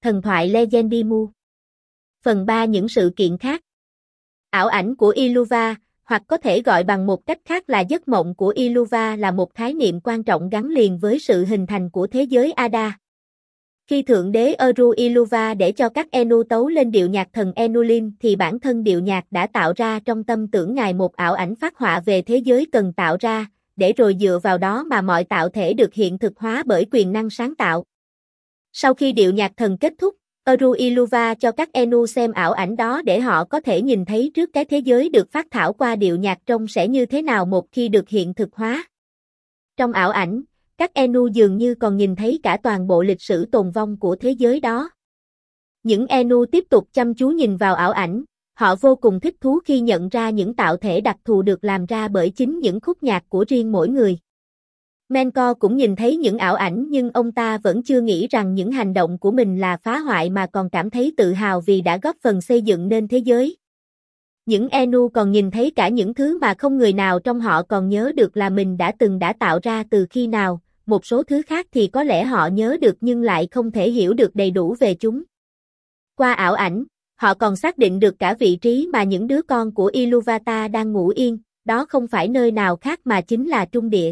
Thần thoại Legendimu. Phần 3 những sự kiện khác. Ảo ảnh của Iluva, hoặc có thể gọi bằng một cách khác là giấc mộng của Iluva là một khái niệm quan trọng gắn liền với sự hình thành của thế giới Ada. Khi Thượng đế Eru Iluva để cho các Enu tấu lên điệu nhạc thần Enulin thì bản thân điệu nhạc đã tạo ra trong tâm tưởng Ngài một ảo ảnh phác họa về thế giới cần tạo ra, để rồi dựa vào đó mà mọi tạo thể được hiện thực hóa bởi quyền năng sáng tạo. Sau khi điệu nhạc thần kết thúc, Eru Iluva cho các Enu xem ảo ảnh đó để họ có thể nhìn thấy trước cái thế giới được phát thảo qua điệu nhạc trông sẽ như thế nào một khi được hiện thực hóa. Trong ảo ảnh, các Enu dường như còn nhìn thấy cả toàn bộ lịch sử tồn vong của thế giới đó. Những Enu tiếp tục chăm chú nhìn vào ảo ảnh, họ vô cùng thích thú khi nhận ra những tạo thể đặc thù được làm ra bởi chính những khúc nhạc của riêng mỗi người. Menkor cũng nhìn thấy những ảo ảnh nhưng ông ta vẫn chưa nghĩ rằng những hành động của mình là phá hoại mà còn cảm thấy tự hào vì đã góp phần xây dựng nên thế giới. Những Enu còn nhìn thấy cả những thứ mà không người nào trong họ còn nhớ được là mình đã tạo ra từ khi nào, một số thứ khác thì có lẽ họ nhớ được nhưng lại không thể hiểu được đầy đủ về chúng. Qua ảo ảnh, họ còn xác định được cả vị trí mà những đứa con của Iluvata đang ngủ yên, đó không phải nơi nào khác mà chính là Trung Địa.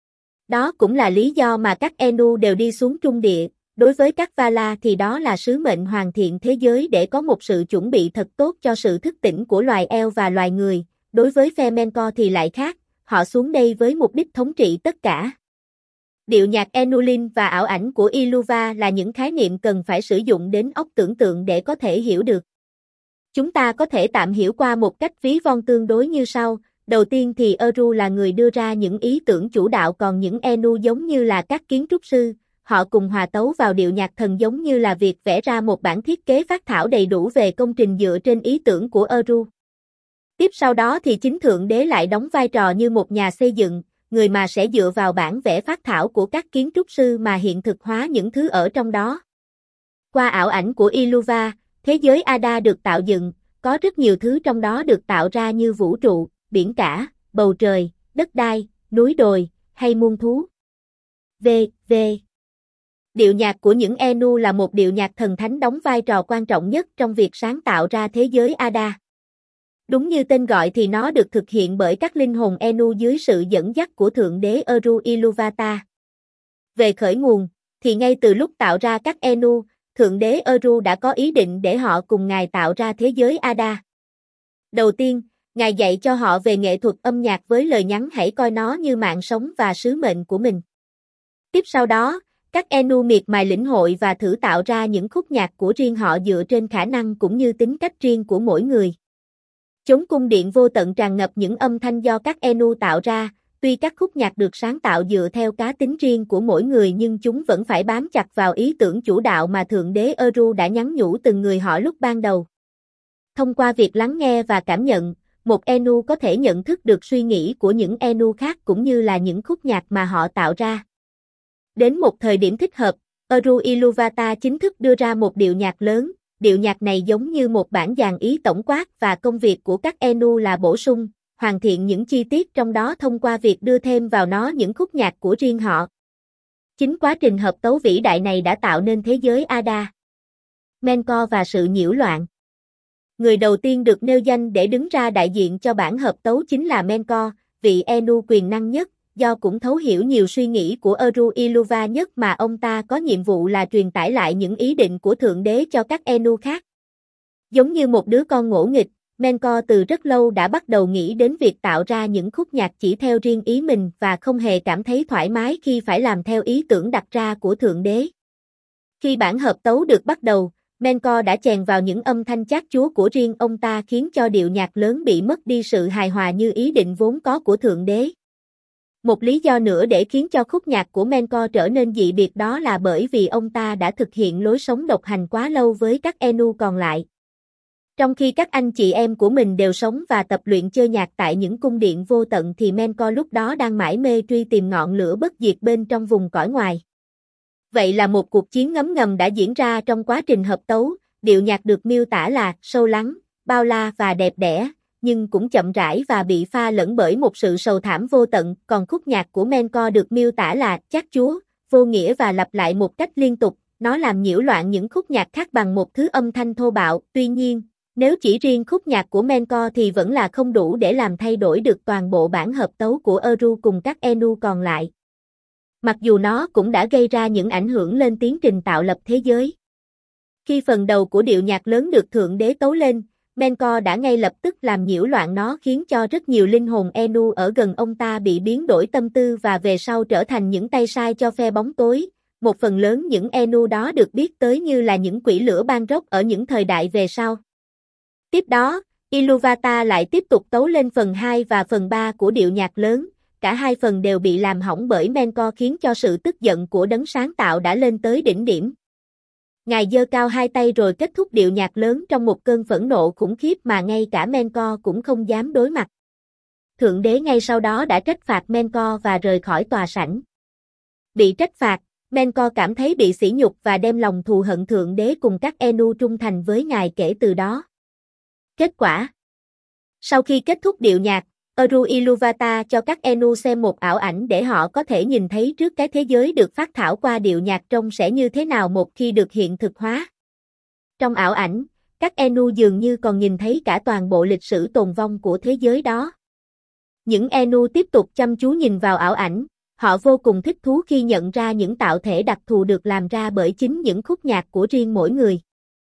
Đó cũng là lý do mà các Enu đều đi xuống Trung Địa, đối với các Vala thì đó là sứ mệnh hoàn thiện thế giới để có một sự chuẩn bị thật tốt cho sự thức tỉnh của loài eo và loài người, đối với phe Menkor thì lại khác, họ xuống đây với mục đích thống trị tất cả. Điệu nhạc Enulin và ảo ảnh của Iluva là những khái niệm cần phải sử dụng đến óc tưởng tượng để có thể hiểu được. Chúng ta có thể tạm hiểu qua một cách ví von tương đối như sau. Đầu tiên thì Eru là người đưa ra những ý tưởng chủ đạo còn những Enu giống như là các kiến trúc sư, họ cùng hòa tấu vào điệu nhạc thần giống như là việc vẽ ra một bản thiết kế phác thảo đầy đủ về công trình dựa trên ý tưởng của Eru. Tiếp sau đó thì chính Thượng Đế lại đóng vai trò như một nhà xây dựng, người mà sẽ dựa vào bản vẽ phác thảo của các kiến trúc sư mà hiện thực hóa những thứ ở trong đó. Qua ảo ảnh của Iluva, thế giới Ada được tạo dựng, có rất nhiều thứ trong đó được tạo ra như vũ trụ, biển cả, bầu trời, đất đai, núi đồi, hay muôn thú. V.V. Điệu nhạc của những Enu là một điệu nhạc thần thánh đóng vai trò quan trọng nhất trong việc sáng tạo ra thế giới Ada. Đúng như tên gọi thì nó được thực hiện bởi các linh hồn Enu dưới sự dẫn dắt của Thượng đế Eru Iluvata. Về khởi nguồn, thì ngay từ lúc tạo ra các Enu, Thượng đế Eru đã có ý định để họ cùng Ngài tạo ra thế giới Ada. Đầu tiên, Ngài dạy cho họ về nghệ thuật âm nhạc với lời nhắn hãy coi nó như mạng sống và sứ mệnh của mình. Tiếp sau đó, các Enu miệt mài lĩnh hội và thử tạo ra những khúc nhạc của riêng họ dựa trên khả năng cũng như tính cách riêng của mỗi người. Chốn cung điện vô tận tràn ngập những âm thanh do các Enu tạo ra, tuy các khúc nhạc được sáng tạo dựa theo cá tính riêng của mỗi người nhưng chúng vẫn phải bám chặt vào ý tưởng chủ đạo mà Thượng đế Eru đã nhắn nhủ từng người họ lúc ban đầu. Thông qua việc lắng nghe và cảm nhận, một Enu có thể nhận thức được suy nghĩ của những Enu khác cũng như là những khúc nhạc mà họ tạo ra. Đến một thời điểm thích hợp, Eru Iluvata chính thức đưa ra một điệu nhạc lớn, điệu nhạc này giống như một bản dàn ý tổng quát và công việc của các Enu là bổ sung, hoàn thiện những chi tiết trong đó thông qua việc đưa thêm vào nó những khúc nhạc của riêng họ. Chính quá trình hợp tấu vĩ đại này đã tạo nên thế giới Ada. Menkor và sự nhiễu loạn. Người đầu tiên được nêu danh để đứng ra đại diện cho bản hợp tấu chính là Menkor, vị Enu quyền năng nhất, do cũng thấu hiểu nhiều suy nghĩ của Eru Iluva nhất mà ông ta có nhiệm vụ là truyền tải lại những ý định của Thượng đế cho các Enu khác. Giống như một đứa con ngỗ nghịch, Menkor từ rất lâu đã bắt đầu nghĩ đến việc tạo ra những khúc nhạc chỉ theo riêng ý mình và không hề cảm thấy thoải mái khi phải làm theo ý tưởng đặt ra của Thượng đế. Khi bản hợp tấu được bắt đầu, Menkor đã chèn vào những âm thanh chát chúa của riêng ông ta khiến cho điệu nhạc lớn bị mất đi sự hài hòa như ý định vốn có của Thượng đế. Một lý do nữa để khiến cho khúc nhạc của Menkor trở nên dị biệt đó là bởi vì ông ta đã thực hiện lối sống độc hành quá lâu với các Enu còn lại. Trong khi các anh chị em của mình đều sống và tập luyện chơi nhạc tại những cung điện vô tận thì Menkor lúc đó đang mải mê truy tìm ngọn lửa bất diệt bên trong vùng cõi ngoài. Vậy là một cuộc chiến ngấm ngầm đã diễn ra trong quá trình hợp tấu, điệu nhạc được miêu tả là sâu lắng, bao la và đẹp đẽ, nhưng cũng chậm rãi và bị pha lẫn bởi một sự sầu thảm vô tận, còn khúc nhạc của Menkor được miêu tả là chát chúa, vô nghĩa và lặp lại một cách liên tục, nó làm nhiễu loạn những khúc nhạc khác bằng một thứ âm thanh thô bạo. Tuy nhiên, nếu chỉ riêng khúc nhạc của Menko thì vẫn là không đủ để làm thay đổi được toàn bộ bản hợp tấu của Eru cùng các Enu còn lại. Mặc dù nó cũng đã gây ra những ảnh hưởng lên tiến trình tạo lập thế giới. Khi phần đầu của điệu nhạc lớn được Thượng Đế tấu lên, Menko đã ngay lập tức làm nhiễu loạn nó, khiến cho rất nhiều linh hồn Enu ở gần ông ta bị biến đổi tâm tư và về sau trở thành những tay sai cho phe bóng tối. Một phần lớn những Enu đó được biết tới như là những quỷ lửa ban rốc ở những thời đại về sau. Tiếp đó, Iluvatar lại tiếp tục tấu lên phần 2 và phần 3 của điệu nhạc lớn. Cả hai phần đều bị làm hỏng bởi Menko, khiến cho sự tức giận của đấng sáng tạo đã lên tới đỉnh điểm. Ngài giơ cao hai tay rồi kết thúc điệu nhạc lớn trong một cơn phẫn nộ khủng khiếp mà ngay cả Menko cũng không dám đối mặt. Thượng Đế ngay sau đó đã trách phạt Menko và rời khỏi tòa sảnh. Bị trách phạt, Menko cảm thấy bị sỉ nhục và đem lòng thù hận Thượng Đế cùng các Enu trung thành với Ngài kể từ đó. Kết quả: sau khi kết thúc điệu nhạc, Eru Iluvatar cho các Enu xem một ảo ảnh để họ có thể nhìn thấy trước cái thế giới được phát thảo qua điệu nhạc trông sẽ như thế nào một khi được hiện thực hóa. Trong ảo ảnh, các Enu dường như còn nhìn thấy cả toàn bộ lịch sử tồn vong của thế giới đó. Những Enu tiếp tục chăm chú nhìn vào ảo ảnh, họ vô cùng thích thú khi nhận ra những tạo thể đặc thù được làm ra bởi chính những khúc nhạc của riêng mỗi người.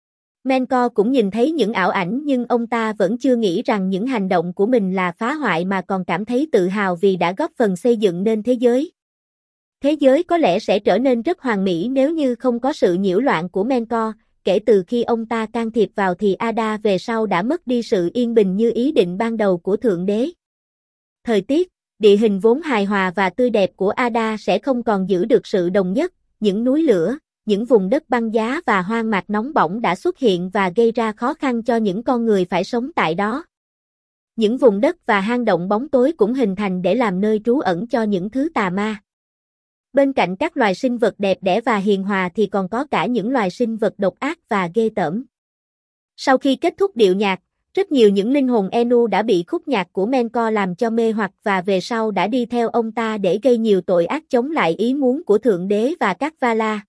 Menko cũng nhìn thấy những ảo ảnh nhưng ông ta vẫn chưa nghĩ rằng những hành động của mình là phá hoại mà còn cảm thấy tự hào vì đã góp phần xây dựng nên thế giới. Thế giới có lẽ sẽ trở nên rất hoàn mỹ nếu như không có sự nhiễu loạn của Menko. Kể từ khi ông ta can thiệp vào thì Ada về sau đã mất đi sự yên bình như ý định ban đầu của Thượng Đế. Thời tiết, địa hình vốn hài hòa và tươi đẹp của Ada sẽ không còn giữ được sự đồng nhất, những núi lửa, những vùng đất băng giá và hoang mạc nóng bỏng đã xuất hiện và gây ra khó khăn cho những con người phải sống tại đó. Những vùng đất và hang động bóng tối cũng hình thành để làm nơi trú ẩn cho những thứ tà ma. Bên cạnh các loài sinh vật đẹp đẽ và hiền hòa thì còn có cả những loài sinh vật độc ác và ghê tởm. Sau khi kết thúc điệu nhạc, rất nhiều những linh hồn Enu đã bị khúc nhạc của Menko làm cho mê hoặc và về sau đã đi theo ông ta để gây nhiều tội ác chống lại ý muốn của Thượng Đế và các Vala.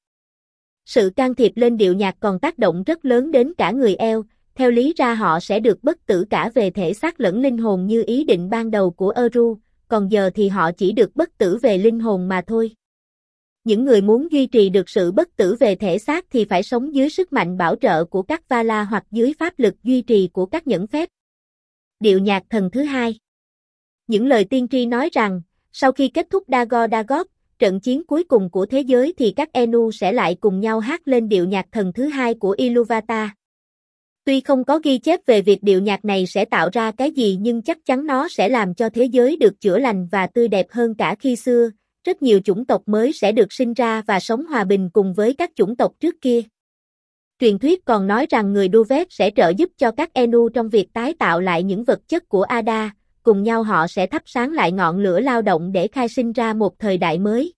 Sự can thiệp lên điệu nhạc còn tác động rất lớn đến cả người Eo, theo lý ra họ sẽ được bất tử cả về thể xác lẫn linh hồn như ý định ban đầu của Eru, còn giờ thì họ chỉ được bất tử về linh hồn mà thôi. Những người muốn duy trì được sự bất tử về thể xác thì phải sống dưới sức mạnh bảo trợ của các Vala hoặc dưới pháp lực duy trì của các nhẫn phép. Điệu nhạc thần thứ hai. Những lời tiên tri nói rằng, sau khi kết thúc Dagor, trận chiến cuối cùng của thế giới thì các Enu sẽ lại cùng nhau hát lên điệu nhạc thần thứ hai của Iluvatar. Tuy không có ghi chép về việc điệu nhạc này sẽ tạo ra cái gì nhưng chắc chắn nó sẽ làm cho thế giới được chữa lành và tươi đẹp hơn cả khi xưa. Rất nhiều chủng tộc mới sẽ được sinh ra và sống hòa bình cùng với các chủng tộc trước kia. Truyền thuyết còn nói rằng người Duvet sẽ trợ giúp cho các Enu trong việc tái tạo lại những vật chất của Ada, cùng nhau họ sẽ thắp sáng lại ngọn lửa lao động để khai sinh ra một thời đại mới.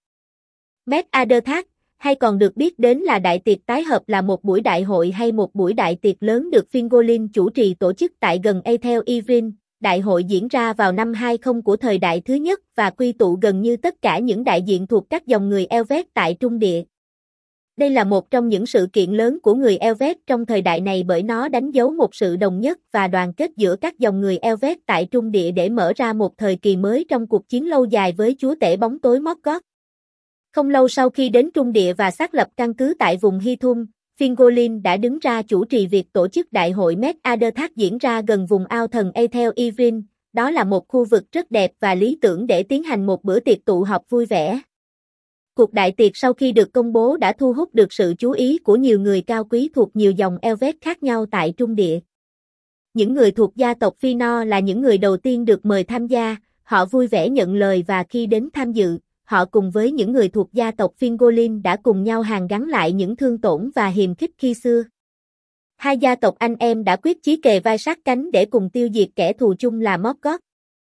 Met Aderthak, hay còn được biết đến là Đại tiệc tái hợp, là một buổi đại hội hay một buổi đại tiệc lớn được Fingolin chủ trì tổ chức tại gần Aethel Ivrin. Đại hội diễn ra vào năm 20 của thời đại thứ nhất và quy tụ gần như tất cả những đại diện thuộc các dòng người Elvet tại Trung Địa. Đây là một trong những sự kiện lớn của người Elvet trong thời đại này bởi nó đánh dấu một sự đồng nhất và đoàn kết giữa các dòng người Elvet tại Trung Địa để mở ra một thời kỳ mới trong cuộc chiến lâu dài với chúa tể bóng tối Morgoth. Không lâu sau khi đến Trung Địa và xác lập căn cứ tại vùng Hythum, Fingolin đã đứng ra chủ trì việc tổ chức đại hội Met Aderthak diễn ra gần vùng ao thần Aethel Ivrin. Đó là một khu vực rất đẹp và lý tưởng để tiến hành một bữa tiệc tụ họp vui vẻ. Cuộc đại tiệc sau khi được công bố đã thu hút được sự chú ý của nhiều người cao quý thuộc nhiều dòng Elvet khác nhau tại Trung Địa. Những người thuộc gia tộc Fëanor là những người đầu tiên được mời tham gia, họ vui vẻ nhận lời và khi đến tham dự, họ cùng với những người thuộc gia tộc Fingolin đã cùng nhau hàn gắn lại những thương tổn và hiềm khích khi xưa. Hai gia tộc anh em đã quyết chí kề vai sát cánh để cùng tiêu diệt kẻ thù chung là Morgoth.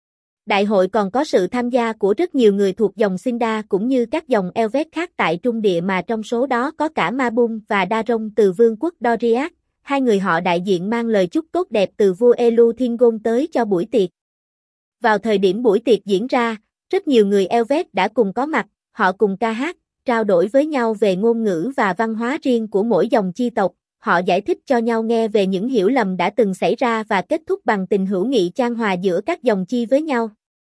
Đại hội còn có sự tham gia của rất nhiều người thuộc dòng Sindar cũng như các dòng Elvet khác tại Trung Địa, mà trong số đó có cả Mabum và Daron từ vương quốc Doriath. Hai người họ đại diện mang lời chúc tốt đẹp từ vua Elu Thingol tới cho buổi tiệc. Vào thời điểm buổi tiệc diễn ra, rất nhiều người Elvet đã cùng có mặt, họ cùng ca hát, trao đổi với nhau về ngôn ngữ và văn hóa riêng của mỗi dòng chi tộc. Họ giải thích cho nhau nghe về những hiểu lầm đã từng xảy ra và kết thúc bằng tình hữu nghị chan hòa giữa các dòng chi với nhau.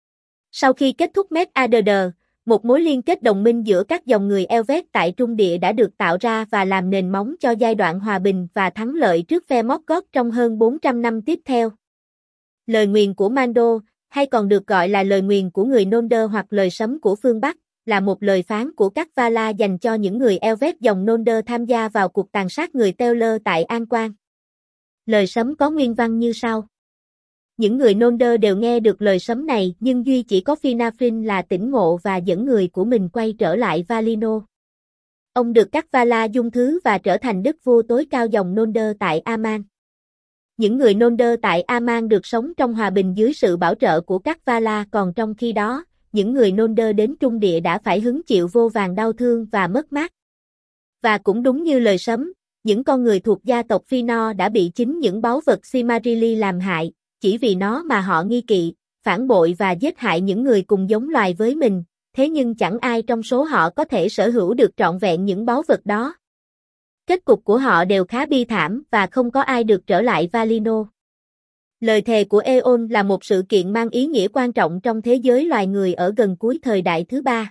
Sau khi kết thúc Med-Adder, một mối liên kết đồng minh giữa các dòng người Elvet tại Trung Địa đã được tạo ra và làm nền móng cho giai đoạn hòa bình và thắng lợi trước phe Morgoth trong hơn 400 năm tiếp theo. Lời nguyền của Mando, hay còn được gọi là lời nguyền của người Noldor hoặc lời sấm của phương Bắc, là một lời phán của các Valar dành cho những người Elvet dòng Noldor tham gia vào cuộc tàn sát người Teoler tại An Quan. Lời sấm có nguyên văn như sau. Những người Noldor đều nghe được lời sấm này, nhưng duy chỉ có Finarfin là tỉnh ngộ và dẫn người của mình quay trở lại Valinor. Ông được các Valar dung thứ và trở thành đức vua tối cao dòng Noldor tại Aman. Những người Noldor tại Aman được sống trong hòa bình dưới sự bảo trợ của các Valar, còn trong khi đó, những người Noldor đến Trung Địa đã phải hứng chịu vô vàn đau thương và mất mát. Và cũng đúng như lời sấm, những con người thuộc gia tộc Fëanor đã bị chính những báu vật Silmarili làm hại, chỉ vì nó mà họ nghi kỵ, phản bội và giết hại những người cùng giống loài với mình, thế nhưng chẳng ai trong số họ có thể sở hữu được trọn vẹn những báu vật đó. Kết cục của họ đều khá bi thảm và không có ai được trở lại Valinor. Lời thề của Eon là một sự kiện mang ý nghĩa quan trọng trong thế giới loài người ở gần cuối thời đại thứ ba.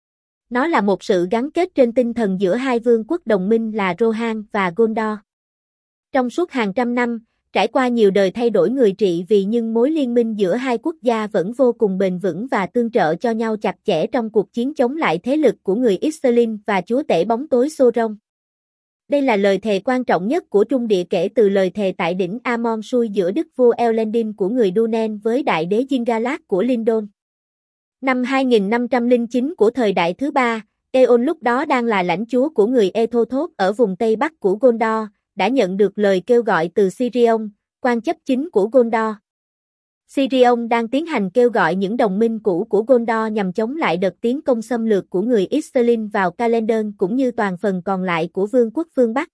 Nó là một sự gắn kết trên tinh thần giữa hai vương quốc đồng minh là Rohan và Gondor. Trong suốt hàng trăm năm, trải qua nhiều đời thay đổi người trị vì nhưng mối liên minh giữa hai quốc gia vẫn vô cùng bền vững và tương trợ cho nhau chặt chẽ trong cuộc chiến chống lại thế lực của người Isserlin và chúa tể bóng tối Sauron. Đây là lời thề quan trọng nhất của Trung Địa kể từ lời thề tại đỉnh Amon Sui giữa đức vua Elendil của người Dúnen với đại đế Yin-Galad của Lindon. Năm 2509 của thời đại thứ ba, Eon lúc đó đang là lãnh chúa của người Ethothốt ở vùng Tây Bắc của Gondor, đã nhận được lời kêu gọi từ Sirion, quan chấp chính của Gondor. Sirion đang tiến hành kêu gọi những đồng minh cũ của Gondor nhằm chống lại đợt tiến công xâm lược của người Isserlin vào Caledon cũng như toàn phần còn lại của vương quốc phương Bắc.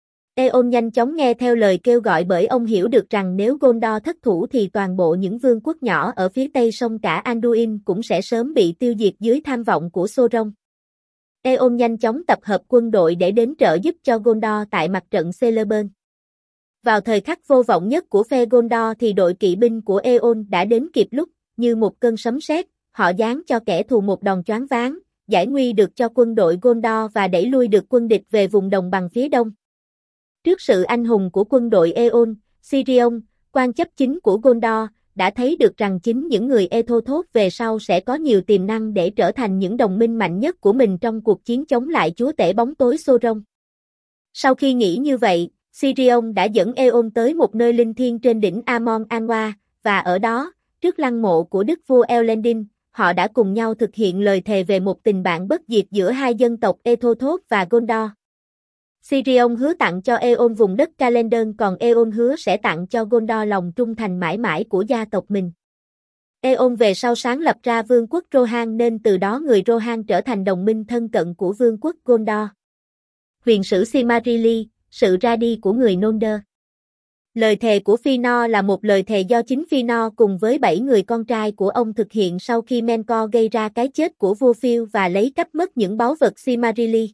Eon nhanh chóng nghe theo lời kêu gọi bởi ông hiểu được rằng nếu Gondor thất thủ thì toàn bộ những vương quốc nhỏ ở phía tây sông cả Anduin cũng sẽ sớm bị tiêu diệt dưới tham vọng của Sauron. Eon nhanh chóng tập hợp quân đội để đến trợ giúp cho Gondor tại mặt trận Celeburn. Vào thời khắc vô vọng nhất của phe Gondor thì đội kỵ binh của Eon đã đến kịp lúc, như một cơn sấm sét, họ giáng cho kẻ thù một đòn choáng váng, giải nguy được cho quân đội Gondor và đẩy lui được quân địch về vùng đồng bằng phía đông. Trước sự anh hùng của quân đội Eon, Sirion, quan chấp chính của Gondor, đã thấy được rằng chính những người Ethothốt về sau sẽ có nhiều tiềm năng để trở thành những đồng minh mạnh nhất của mình trong cuộc chiến chống lại chúa tể bóng tối Sauron. Sau khi nghĩ như vậy, Sirion đã dẫn Eon tới một nơi linh thiêng trên đỉnh Amon Anwa, và ở đó, trước lăng mộ của đức vua Elendil, họ đã cùng nhau thực hiện lời thề về một tình bạn bất diệt giữa hai dân tộc Ethothốt và Gondor. Sirion hứa tặng cho Eon vùng đất Caledon, còn Eon hứa sẽ tặng cho Gondor lòng trung thành mãi mãi của gia tộc mình. Eon về sau sáng lập ra vương quốc Rohan nên từ đó người Rohan trở thành đồng minh thân cận của vương quốc Gondor. Huyền sử Silmarili, sự ra đi của người Noldor. Lời thề của Fëanor là một lời thề do chính Fëanor cùng với 7 người con trai của ông thực hiện sau khi Melkor gây ra cái chết của vua Phil và lấy cắp mất những báu vật Silmarili.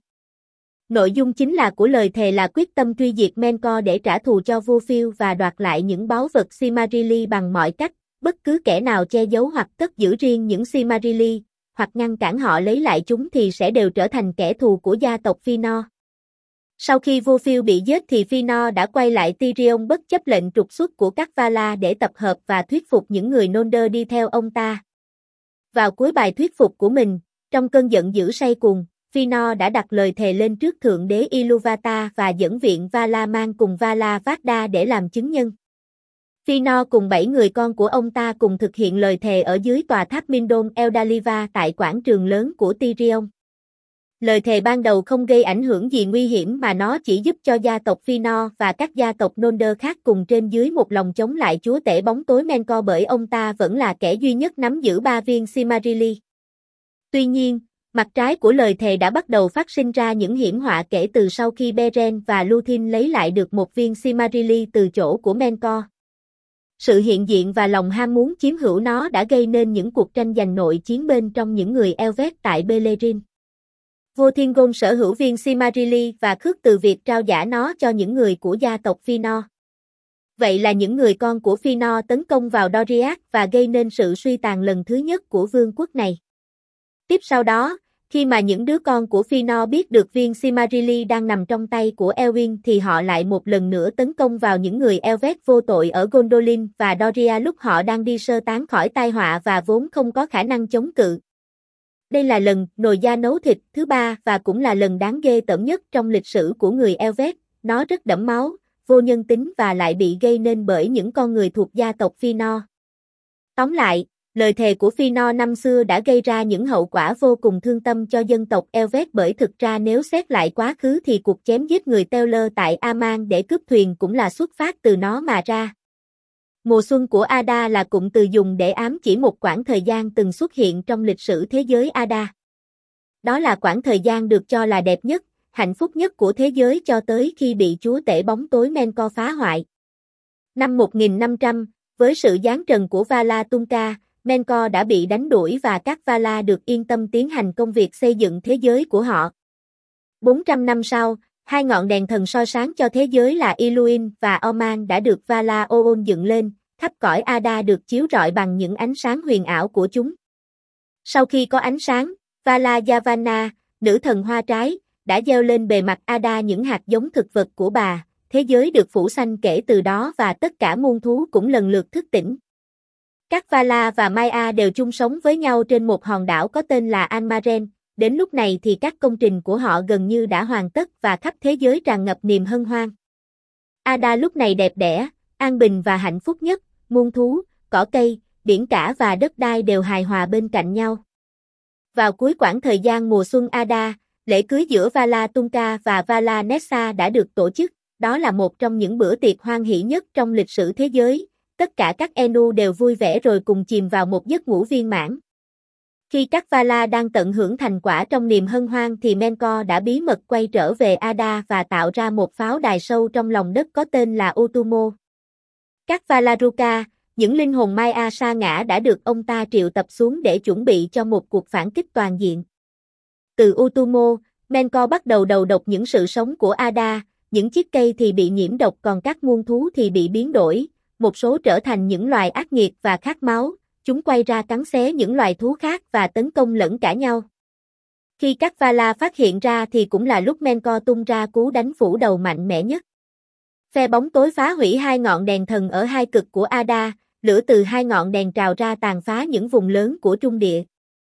Nội dung chính là của lời thề là quyết tâm truy diệt Melkor để trả thù cho vua Phil và đoạt lại những báu vật Silmarili bằng mọi cách, bất cứ kẻ nào che giấu hoặc cất giữ riêng những Silmarili, hoặc ngăn cản họ lấy lại chúng thì sẽ đều trở thành kẻ thù của gia tộc Fëanor. Sau khi vua Phil bị giết thì Fëanor đã quay lại Tirion bất chấp lệnh trục xuất của các Valar để tập hợp và thuyết phục những người Noldor đi theo ông ta. Vào cuối bài thuyết phục của mình, trong cơn giận dữ say cuồng, Fëanor đã đặt lời thề lên trước thượng đế Iluvatar và dẫn viện Valar mang cùng Valar Vada để làm chứng nhân. Fëanor cùng 7 người con của ông ta cùng thực hiện lời thề ở dưới tòa tháp Mindon Eldaliva tại quảng trường lớn của Tirion. Lời thề ban đầu không gây ảnh hưởng gì nguy hiểm mà nó chỉ giúp cho gia tộc Fëanor và các gia tộc Noldor khác cùng trên dưới một lòng chống lại chúa tể bóng tối Melkor bởi ông ta vẫn là kẻ duy nhất nắm giữ 3 viên Silmarili. Tuy nhiên, mặt trái của lời thề đã bắt đầu phát sinh ra những hiểm họa kể từ sau khi Beren và Lúthien lấy lại được một viên Silmarili từ chỗ của Melkor. Sự hiện diện và lòng ham muốn chiếm hữu nó đã gây nên những cuộc tranh giành nội chiến bên trong những người Elvet tại Beleriand. Vua Thiên Gôn sở hữu viên Silmarili và khước từ việc trao trả nó cho những người của gia tộc Fëanor. Vậy là những người con của Fëanor tấn công vào Doriath và gây nên sự suy tàn lần thứ nhất của vương quốc này. Tiếp sau đó, khi mà những đứa con của Fëanor biết được viên Silmarili đang nằm trong tay của Elwyn thì họ lại một lần nữa tấn công vào những người Elvet vô tội ở Gondolin và Doria lúc họ đang đi sơ tán khỏi tai họa và vốn không có khả năng chống cự. Đây là lần nồi da nấu thịt thứ 3 và cũng là lần đáng ghê tởm nhất trong lịch sử của người Elvet. Nó rất đẫm máu, vô nhân tính và lại bị gây nên bởi những con người thuộc gia tộc Fëanor. Tóm lại, lời thề của Fëanor năm xưa đã gây ra những hậu quả vô cùng thương tâm cho dân tộc Elvet, bởi thực ra nếu xét lại quá khứ thì cuộc chém giết người Teoler tại Aman để cướp thuyền cũng là xuất phát từ nó mà ra. Mùa xuân của Ada là cụm từ dùng để ám chỉ một khoảng thời gian từng xuất hiện trong lịch sử thế giới Ada. Đó là khoảng thời gian được cho là đẹp nhất, hạnh phúc nhất của thế giới cho tới khi bị chúa tể bóng tối Menkor phá hoại. Năm 1500, với sự giáng trần của Vala Tunca, Menkor đã bị đánh đuổi và các Vala được yên tâm tiến hành công việc xây dựng thế giới của họ. 400 năm sau, hai ngọn đèn thần soi sáng cho thế giới là Iluin và Oman đã được Vala Oon dựng lên, khắp cõi Ada được chiếu rọi bằng những ánh sáng huyền ảo của chúng. Sau khi có ánh sáng, Vala Yavanna, nữ thần hoa trái, đã gieo lên bề mặt Ada những hạt giống thực vật của bà, thế giới được phủ xanh kể từ đó và tất cả muôn thú cũng lần lượt thức tỉnh. Các Vala và Maya đều chung sống với nhau trên một hòn đảo có tên là Almaren. Đến lúc này thì các công trình của họ gần như đã hoàn tất và khắp thế giới tràn ngập niềm hân hoan. Ada lúc này đẹp đẽ, an bình và hạnh phúc nhất, muôn thú, cỏ cây, biển cả và đất đai đều hài hòa bên cạnh nhau. Vào cuối quãng thời gian mùa xuân Ada, lễ cưới giữa Vala Tunca và Vala Nessa đã được tổ chức, đó là một trong những bữa tiệc hoan hỷ nhất trong lịch sử thế giới. Tất cả các Enu đều vui vẻ rồi cùng chìm vào một giấc ngủ viên mãn. Khi các Vala đang tận hưởng thành quả trong niềm hân hoan thì Menkor đã bí mật quay trở về Ada và tạo ra một pháo đài sâu trong lòng đất có tên là Utumo. Các Valaruka, những linh hồn Maya sa ngã đã được ông ta triệu tập xuống để chuẩn bị cho một cuộc phản kích toàn diện. Từ Utumo, Menkor bắt đầu đầu độc những sự sống của Ada, những chiếc cây thì bị nhiễm độc còn các muôn thú thì bị biến đổi, một số trở thành những loài ác nghiệt và khát máu. Chúng quay ra cắn xé những loài thú khác và tấn công lẫn cả nhau. Khi các Vala phát hiện ra thì cũng là lúc Menkor tung ra cú đánh phủ đầu mạnh mẽ nhất. Phe bóng tối phá hủy hai ngọn đèn thần ở hai cực của Ada, lửa từ hai ngọn đèn trào ra tàn phá những vùng lớn của trung địa.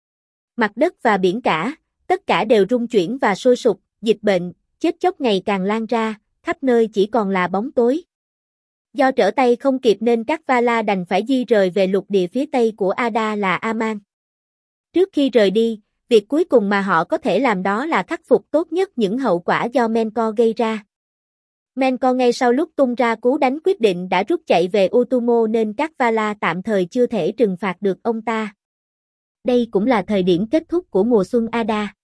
Mặt đất và biển cả, tất cả đều rung chuyển và sôi sục, dịch bệnh, chết chóc ngày càng lan ra, khắp nơi chỉ còn là bóng tối. Do trở tay không kịp nên các Vala đành phải di rời về lục địa phía tây của Ada là Aman. Trước khi rời đi, việc cuối cùng mà họ có thể làm đó là khắc phục tốt nhất những hậu quả do Menkor gây ra. Menkor ngay sau lúc tung ra cú đánh quyết định đã rút chạy về Utumo nên các Vala tạm thời chưa thể trừng phạt được ông ta. Đây cũng là thời điểm kết thúc của mùa xuân Ada.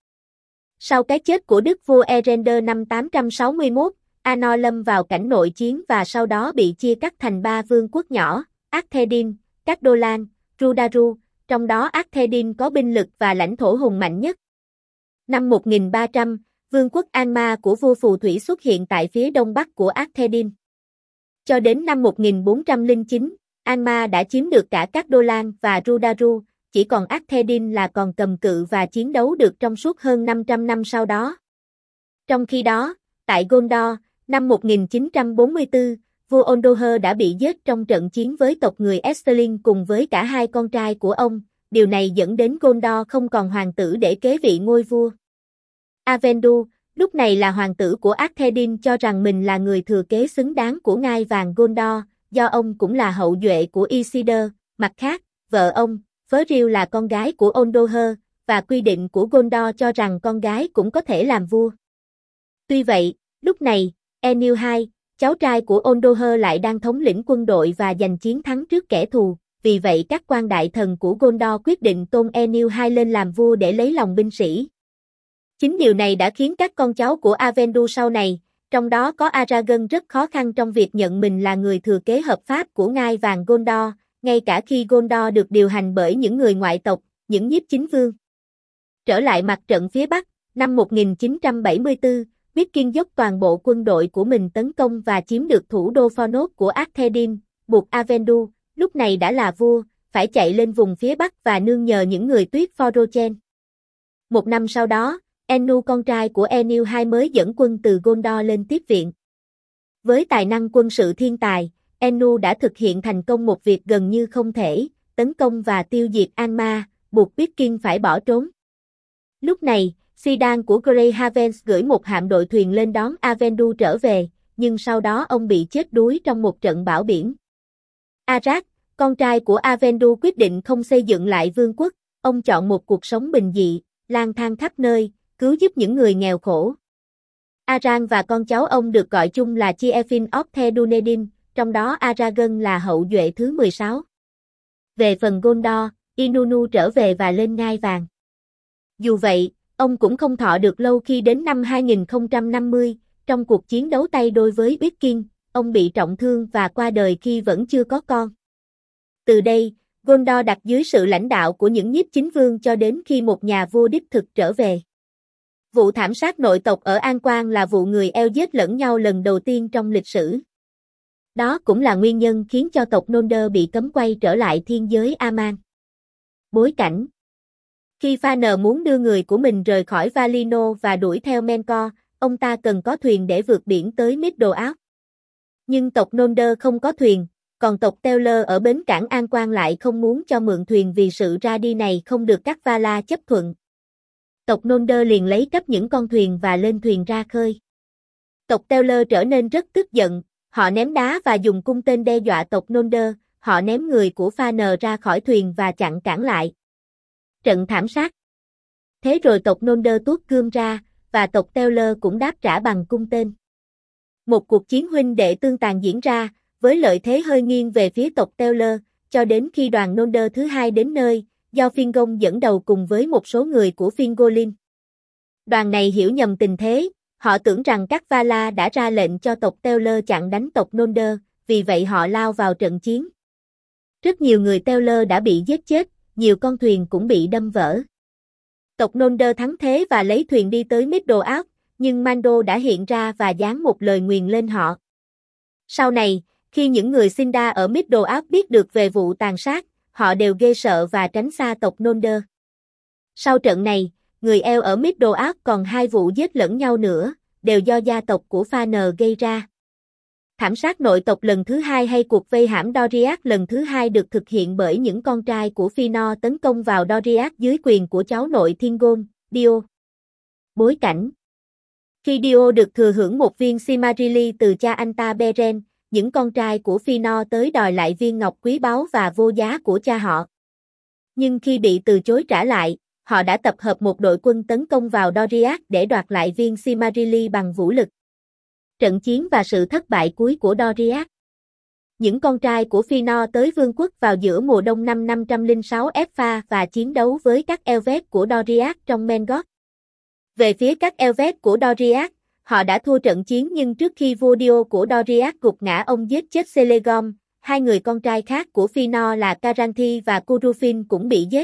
Sau cái chết của đức vua Eärendil năm 861, Anor lâm vào cảnh nội chiến và sau đó bị chia cắt thành 3 vương quốc nhỏ, Arthedain, Cardolan, Rudaru, trong đó Arthedain có binh lực và lãnh thổ hùng mạnh nhất. Năm 1300, vương quốc Angmar của vua phù thủy xuất hiện tại phía đông bắc của Arthedain. Cho đến năm 1409, Angmar đã chiếm được cả Cardolan và Rudaru, chỉ còn Arthedain là còn cầm cự và chiến đấu được trong suốt hơn 500 năm sau đó. Trong khi đó, tại Gondor, năm 1944, vua Ondoher đã bị giết trong trận chiến với tộc người Estherling cùng với cả hai con trai của ông, điều này dẫn đến Gondor không còn hoàng tử để kế vị ngôi vua. Avendu, lúc này là hoàng tử của Arthedain cho rằng mình là người thừa kế xứng đáng của ngai vàng Gondor, do ông cũng là hậu duệ của Isildur. Mặt khác, vợ ông, Thuriel là con gái của Ondoher, và quy định của Gondor cho rằng con gái cũng có thể làm vua. Tuy vậy, lúc này, Enil II, cháu trai của Ondoher lại đang thống lĩnh quân đội và giành chiến thắng trước kẻ thù, vì vậy các quan đại thần của Gondor quyết định tôn Enil II lên làm vua để lấy lòng binh sĩ. Chính điều này đã khiến các con cháu của Avendu sau này, trong đó có Aragorn rất khó khăn trong việc nhận mình là người thừa kế hợp pháp của ngai vàng Gondor, ngay cả khi Gondor được điều hành bởi những người ngoại tộc, những nhiếp chính vương. Trở lại mặt trận phía Bắc, Năm 1974, Viking dốc toàn bộ quân đội của mình tấn công và chiếm được thủ đô Fornos của Arthedain, buộc Avendu, lúc này đã là vua, phải chạy lên vùng phía Bắc và nương nhờ những người tuyết Phorochen. Một năm sau đó, Ennu con trai của Enlil II mới dẫn quân từ Gondor lên tiếp viện. Với tài năng quân sự thiên tài, Ennu đã thực hiện thành công một việc gần như không thể, tấn công và tiêu diệt Angmar, buộc Viking phải bỏ trốn. Lúc này, Sidan của Greyhavens gửi một hạm đội thuyền lên đón Avendu trở về, nhưng sau đó ông bị chết đuối trong một trận bão biển. Arad, con trai của Avendu quyết định không xây dựng lại vương quốc, ông chọn một cuộc sống bình dị, lang thang khắp nơi, cứu giúp những người nghèo khổ. Aran và con cháu ông được gọi chung là Chieftain of the Dunedin, trong đó Aragorn là hậu duệ thứ 16. Về phần Gondor, Inannu trở về và lên ngai vàng. Dù vậy, ông cũng không thọ được lâu khi đến năm 2050, trong cuộc chiến đấu tay đôi với Viking, ông bị trọng thương và qua đời khi vẫn chưa có con. Từ đây, Gondor đặt dưới sự lãnh đạo của những nhiếp chính vương cho đến khi một nhà vua đích thực trở về. Vụ thảm sát nội tộc ở An Quan là vụ người Eo giết lẫn nhau lần đầu tiên trong lịch sử. Đó cũng là nguyên nhân khiến cho tộc Noldor bị cấm quay trở lại thiên giới Aman. Bối cảnh: khi Fëanor muốn đưa người của mình rời khỏi Valinor và đuổi theo Melkor, ông ta cần có thuyền để vượt biển tới Middle-earth. Nhưng tộc Noldor không có thuyền, còn tộc Teoler ở bến cảng An Quan lại không muốn cho mượn thuyền vì sự ra đi này không được các Valar chấp thuận. Tộc Noldor liền lấy cắp những con thuyền và lên thuyền ra khơi. Tộc Teoler trở nên rất tức giận, họ ném đá và dùng cung tên đe dọa tộc Noldor, họ ném người của Fëanor ra khỏi thuyền và chặn cản lại. Trận thảm sát. Thế rồi tộc Noldor tuốt gươm ra, và tộc Teoler cũng đáp trả bằng cung tên. Một cuộc chiến huynh đệ tương tàn diễn ra, với lợi thế hơi nghiêng về phía tộc Teoler, cho đến khi đoàn Noldor thứ hai đến nơi, do Fingon dẫn đầu cùng với một số người của Fingolin. Đoàn này hiểu nhầm tình thế, họ tưởng rằng các Valar đã ra lệnh cho tộc Teoler chặn đánh tộc Noldor, vì vậy họ lao vào trận chiến. Rất nhiều người Teoler đã bị giết chết, nhiều con thuyền cũng bị đâm vỡ. Tộc Noldor thắng thế và lấy thuyền đi tới Middle-earth, nhưng Mando đã hiện ra và giáng một lời nguyền lên họ. Sau này, khi những người Sindar ở Middle-earth biết được về vụ tàn sát, họ đều ghê sợ và tránh xa tộc Noldor. Sau trận này, người Eo ở Middle-earth còn 2 vụ giết lẫn nhau nữa, đều do gia tộc của Fëanor gây ra. Thảm sát nội tộc lần thứ hai hay cuộc vây hãm Doriath lần thứ hai được thực hiện bởi những con trai của Fëanor tấn công vào Doriath dưới quyền của cháu nội Thingol, Dio. Bối cảnh: khi Dio được thừa hưởng một viên Silmarili từ cha anh ta Beren, những con trai của Fëanor tới đòi lại viên ngọc quý báu và vô giá của cha họ. Nhưng khi bị từ chối trả lại, họ đã tập hợp một đội quân tấn công vào Doriath để đoạt lại viên Silmarili bằng vũ lực. Trận chiến và sự thất bại cuối của Doriath. Những con trai của Fëanor tới vương quốc vào giữa mùa đông năm 506 Epha và chiến đấu với các Elves của Doriath trong Mengoth. Về phía các Elves của Doriath, họ đã thua trận chiến nhưng trước khi vua Dio của Doriath gục ngã ông giết chết Celegom, 2 người con trai khác của Fëanor là Caranthi và Curufin cũng bị giết.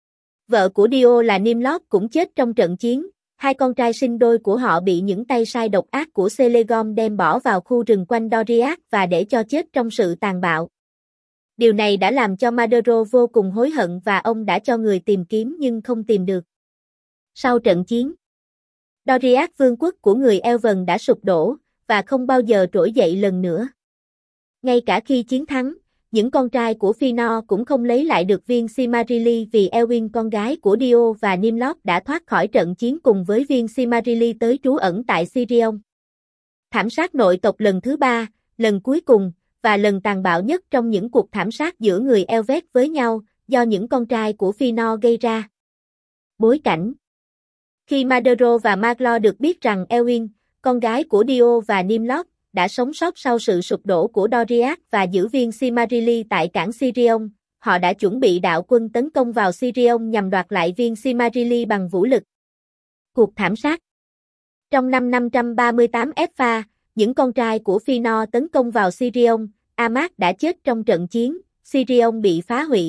Vợ của Dio là Nimlod cũng chết trong trận chiến, 2 con trai sinh đôi của họ bị những tay sai độc ác của Celegom đem bỏ vào khu rừng quanh Doriath và để cho chết trong sự tàn bạo. Điều này đã làm cho Madero vô cùng hối hận và ông đã cho người tìm kiếm nhưng không tìm được. Sau trận chiến, Doriath vương quốc của người Elven đã sụp đổ, và không bao giờ trỗi dậy lần nữa. Ngay cả khi chiến thắng, những con trai của Fëanor cũng không lấy lại được viên Silmarili vì Elwyn con gái của Dio và Nimlod đã thoát khỏi trận chiến cùng với viên Silmarili tới trú ẩn tại Sirion. Thảm sát nội tộc lần thứ 3, lần cuối cùng, và lần tàn bạo nhất trong những cuộc thảm sát giữa người Elves với nhau, do những con trai của Fëanor gây ra. Bối cảnh: khi Madero và Maglor được biết rằng Elwyn, con gái của Dio và Nimlod, đã sống sót sau sự sụp đổ của Doriath và giữ viên Silmarili tại cảng Sirion, họ đã chuẩn bị đạo quân tấn công vào Sirion nhằm đoạt lại viên Silmarili bằng vũ lực. Cuộc thảm sát. Trong năm 538 Epha, những con trai của Fëanor tấn công vào Sirion, Amak đã chết trong trận chiến, Sirion bị phá hủy,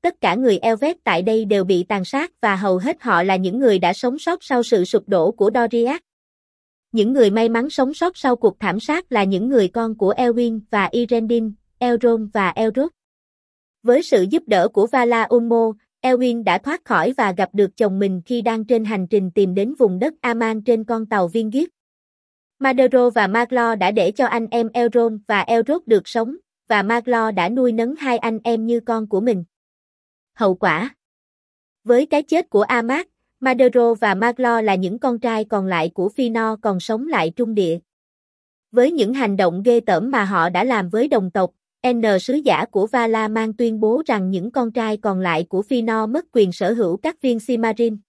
tất cả người Elvet tại đây đều bị tàn sát và hầu hết họ là những người đã sống sót sau sự sụp đổ của Doriath. Những người may mắn sống sót sau cuộc thảm sát là những người con của Elwyn và Irendil, Elrond và Elrond. Với sự giúp đỡ của Vala Ulmo, Elwyn đã thoát khỏi và gặp được chồng mình khi đang trên hành trình tìm đến vùng đất Aman trên con tàu viên Giết. Madero và Maglor đã để cho anh em Elrond và Elrond được sống, và Maglor đã nuôi nấng hai anh em như con của mình. Hậu quả: với cái chết của Amat, Madero và Maglor là những con trai còn lại của Fëanor còn sống lại trung địa. Với những hành động ghê tởm mà họ đã làm với đồng tộc, N sứ giả của Vala mang tuyên bố rằng những con trai còn lại của Fëanor mất quyền sở hữu các viên Silmaril.